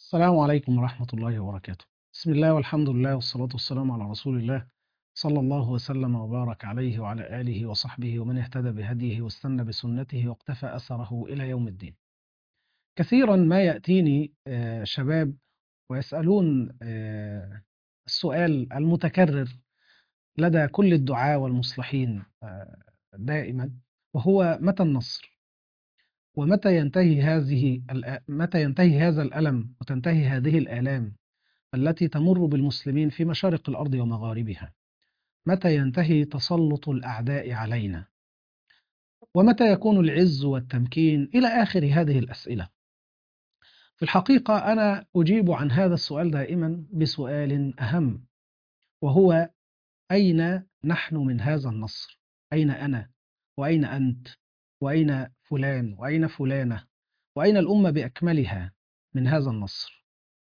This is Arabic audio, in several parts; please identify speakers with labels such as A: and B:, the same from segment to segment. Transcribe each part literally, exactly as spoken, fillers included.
A: السلام عليكم ورحمة الله وبركاته. بسم الله والحمد لله والصلاة والسلام على رسول الله صلى الله وسلم وبارك عليه وعلى آله وصحبه ومن اهتدى بهديه واستنى بسنته واقتفى أثره إلى يوم الدين. كثيرا ما يأتيني آه، شباب ويسألون آه، السؤال المتكرر لدى كل الدعاة والمصلحين آه، دائما، وهو متى النصر؟ ومتى ينتهي هذه الأ- متى ينتهي هذا الألم وتنتهي هذه الآلام التي تمر بالمسلمين في مشارق الأرض ومغاربها؟ متى ينتهي تسلط الأعداء علينا؟ ومتى يكون العز والتمكين؟ إلى آخر هذه الأسئلة. في الحقيقة أنا أجيب عن هذا السؤال دائما بسؤال أهم، وهو: أين نحن من هذا النصر؟ أين أنا؟ وأين أنت؟ وأين فلان؟ وأين فلانة؟ وأين الأمة بأكملها من هذا النصر؟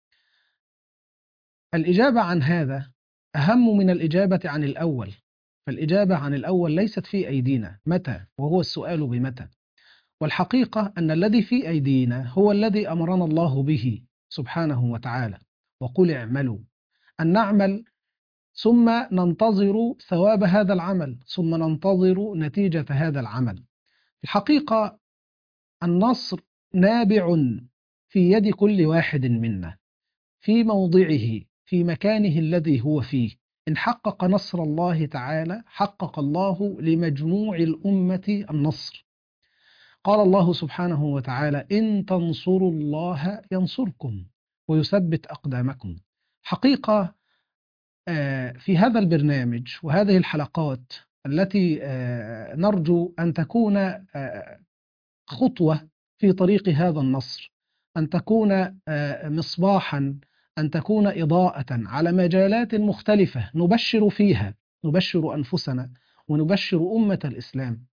A: الإجابة عن هذا أهم من الإجابة عن الأول، فالإجابة عن الأول ليست في أيدينا متى، وهو السؤال بمتى. والحقيقة أن الذي في أيدينا هو الذي أمرنا الله به سبحانه وتعالى: وقل اعملوا، أن نعمل ثم ننتظر ثواب هذا العمل، ثم ننتظر نتيجة هذا العمل. الحقيقة النصر نابع في يد كل واحد منا، في موضعه، في مكانه الذي هو فيه. إن حقق نصر الله تعالى حقق الله لمجموع الأمة النصر. قال الله سبحانه وتعالى: إن تنصروا الله ينصركم ويثبت أقدامكم. حقيقة آه، في هذا البرنامج وهذه الحلقات التي آه، نرجو أن تكون آه، خطوة في طريق هذا النصر، أن تكون آه، مصباحا، أن تكون إضاءة على مجالات مختلفة نبشر فيها، نبشر أنفسنا ونبشر أمة الإسلام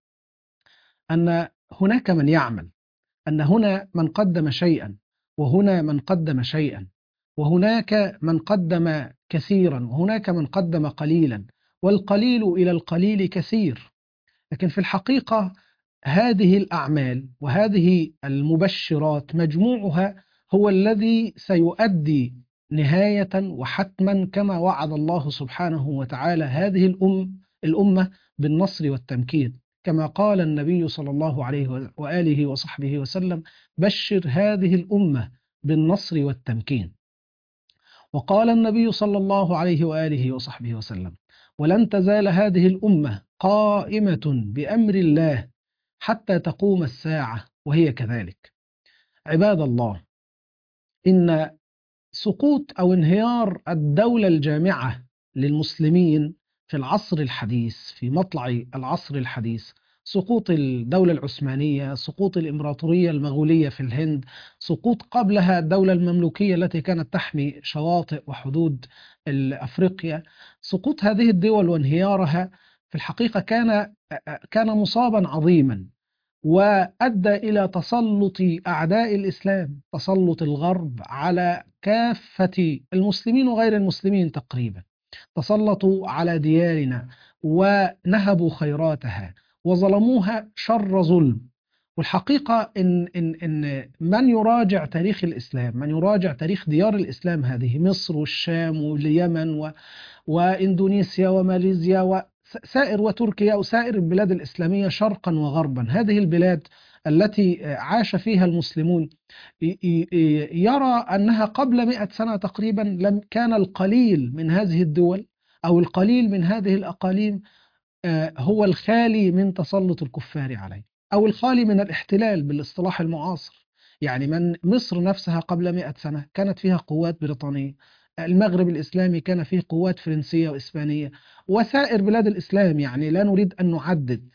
A: أن هناك من يعمل، أن هنا من قدم شيئا، وهنا من قدم شيئا، وهناك من قدم كثيرا، وهناك من قدم قليلا، والقليل إلى القليل كثير. لكن في الحقيقة هذه الأعمال وهذه المبشرات مجموعها هو الذي سيؤدي نهاية وحتما كما وعد الله سبحانه وتعالى هذه الأم الأمة بالنصر والتمكين، كما قال النبي صلى الله عليه وآله وصحبه وسلم: بشر هذه الأمة بالنصر والتمكين. وقال النبي صلى الله عليه وآله وصحبه وسلم: ولن تزال هذه الأمة قائمة بأمر الله حتى تقوم الساعة وهي كذلك. عباد الله، إن سقوط أو انهيار الدولة الجامعة للمسلمين في العصر الحديث، في مطلع العصر الحديث، سقوط الدولة العثمانية، سقوط الإمبراطورية المغولية في الهند، سقوط قبلها الدولة المملوكية التي كانت تحمي شواطئ وحدود أفريقيا، سقوط هذه الدول وانهيارها في الحقيقة كان كان مصابا عظيما، وأدى إلى تسلط أعداء الإسلام، تسلط الغرب على كافة المسلمين وغير المسلمين تقريبا. تسلطوا على ديارنا ونهبوا خيراتها وظلموها شر ظلم. والحقيقة إن, إن, إن من يراجع تاريخ الإسلام، من يراجع تاريخ ديار الإسلام هذه، مصر والشام واليمن و وإندونيسيا وماليزيا وسائر وتركيا وسائر البلاد الإسلامية شرقا وغربا، هذه البلاد التي عاش فيها المسلمون، يرى أنها قبل مئة سنة تقريبا لم كان القليل من هذه الدول أو القليل من هذه الأقاليم آه، هو الخالي من تسلط الكفار عليه، أو الخالي من الاحتلال بالاصطلاح المعاصر. يعني من مصر نفسها قبل مئة سنة كانت فيها قوات بريطانية، المغرب الإسلامي كان فيه قوات فرنسية وإسبانية، وسائر بلاد الإسلام، يعني لا نريد أن نعدد.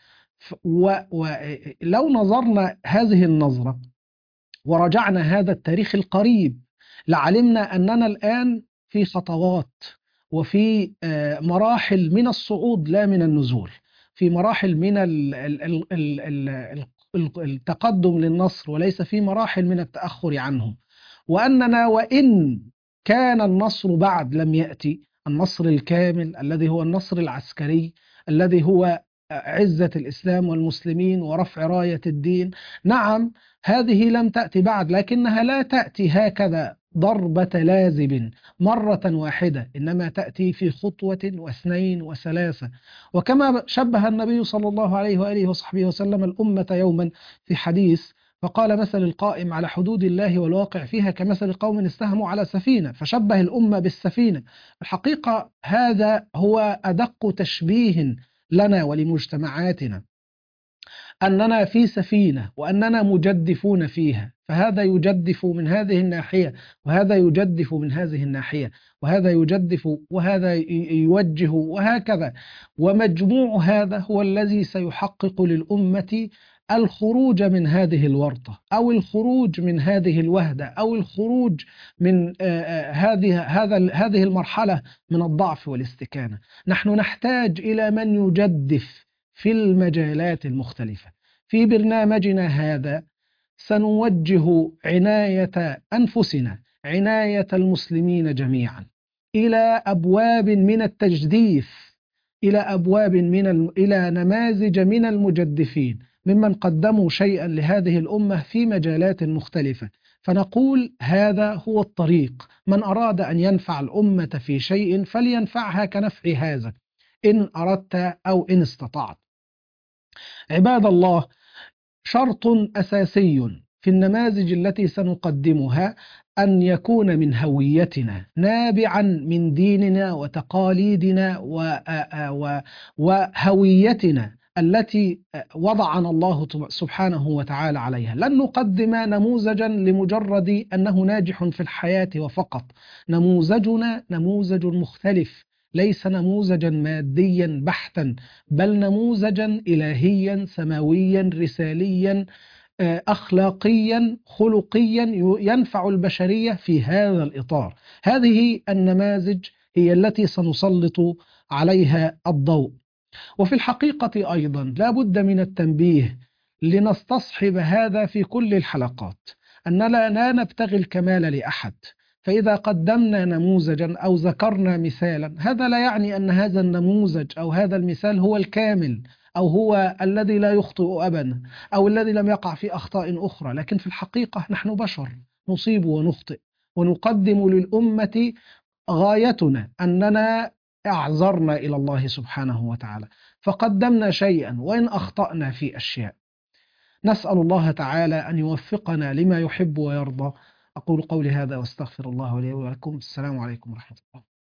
A: ولو نظرنا هذه النظرة ورجعنا هذا التاريخ القريب لعلمنا أننا الآن في خطوات وفي آه، مراحل من الصعود لا من النزول، في مراحل من ال- ال- ال- ال- ال- ال- التقدم للنصر، وليس في مراحل من التأخر عنه. وأننا وإن كان النصر بعد لم يأتي، النصر الكامل الذي هو النصر العسكري، الذي هو عزة الإسلام والمسلمين ورفع راية الدين. نعم، هذه لم تأتي بعد، لكنها لا تأتي هكذا ضربة لازم مرة واحدة، إنما تأتي في خطوة واثنين وثلاثة. وكما شبه النبي صلى الله عليه وآله وصحبه وسلم الأمة يوما في حديث، فقال: مثل القائم على حدود الله والواقع فيها كمثل قوم استهموا على سفينة، فشبه الأمة بالسفينة. الحقيقة هذا هو أدق تشبيه لنا ولمجتمعاتنا، أننا في سفينة وأننا مجدفون فيها، فهذا يجدف من هذه الناحية وهذا يجدف من هذه الناحية، وهذا يجدف وهذا يوجه، وهكذا. ومجموع هذا هو الذي سيحقق للأمة الخروج من هذه الورطة، أو الخروج من هذه الوهدة، أو الخروج من هذه هذا هذه المرحلة من الضعف والاستكانة. نحن نحتاج إلى من يجدف في المجالات المختلفة. في برنامجنا هذا سنوجه عناية أنفسنا، عناية المسلمين جميعا، إلى أبواب من التجديف، إلى أبواب من الم... إلى نماذج من المجدفين ممن قدموا شيئا لهذه الأمة في مجالات مختلفة، فنقول هذا هو الطريق. من أراد أن ينفع الأمة في شيء فلينفعها كنفع هذا، إن أردت أو إن استطعت. عباد الله، شرط أساسي في النماذج التي سنقدمها أن يكون من هويتنا، نابعا من ديننا وتقاليدنا وهويتنا التي وضعنا الله سبحانه وتعالى عليها. لن نقدم نموذجا لمجرد أنه ناجح في الحياة وفقط، نموذجنا نموذج مختلف، ليس نموذجا ماديا بحتا، بل نموذجا إلهيا سماويا رساليا أخلاقيا خلقيا ينفع البشرية في هذا الإطار. هذه النماذج هي التي سنسلط عليها الضوء. وفي الحقيقة أيضا لا بد من التنبيه لنستصحب هذا في كل الحلقات، أننا لا نبتغي الكمال لأحد. فإذا قدمنا نموذجا أو ذكرنا مثالا، هذا لا يعني أن هذا النموذج أو هذا المثال هو الكامل، أو هو الذي لا يخطئ أبدا، أو الذي لم يقع في أخطاء أخرى. لكن في الحقيقة نحن بشر، نصيب ونخطئ، ونقدم للأمة غايتنا أننا أعذرنا إلى الله سبحانه وتعالى، فقدمنا شيئا وإن أخطأنا في أشياء. نسأل الله تعالى أن يوفقنا لما يحب ويرضى. أقول قولي هذا واستغفر الله لي ولكم. السلام عليكم ورحمة الله.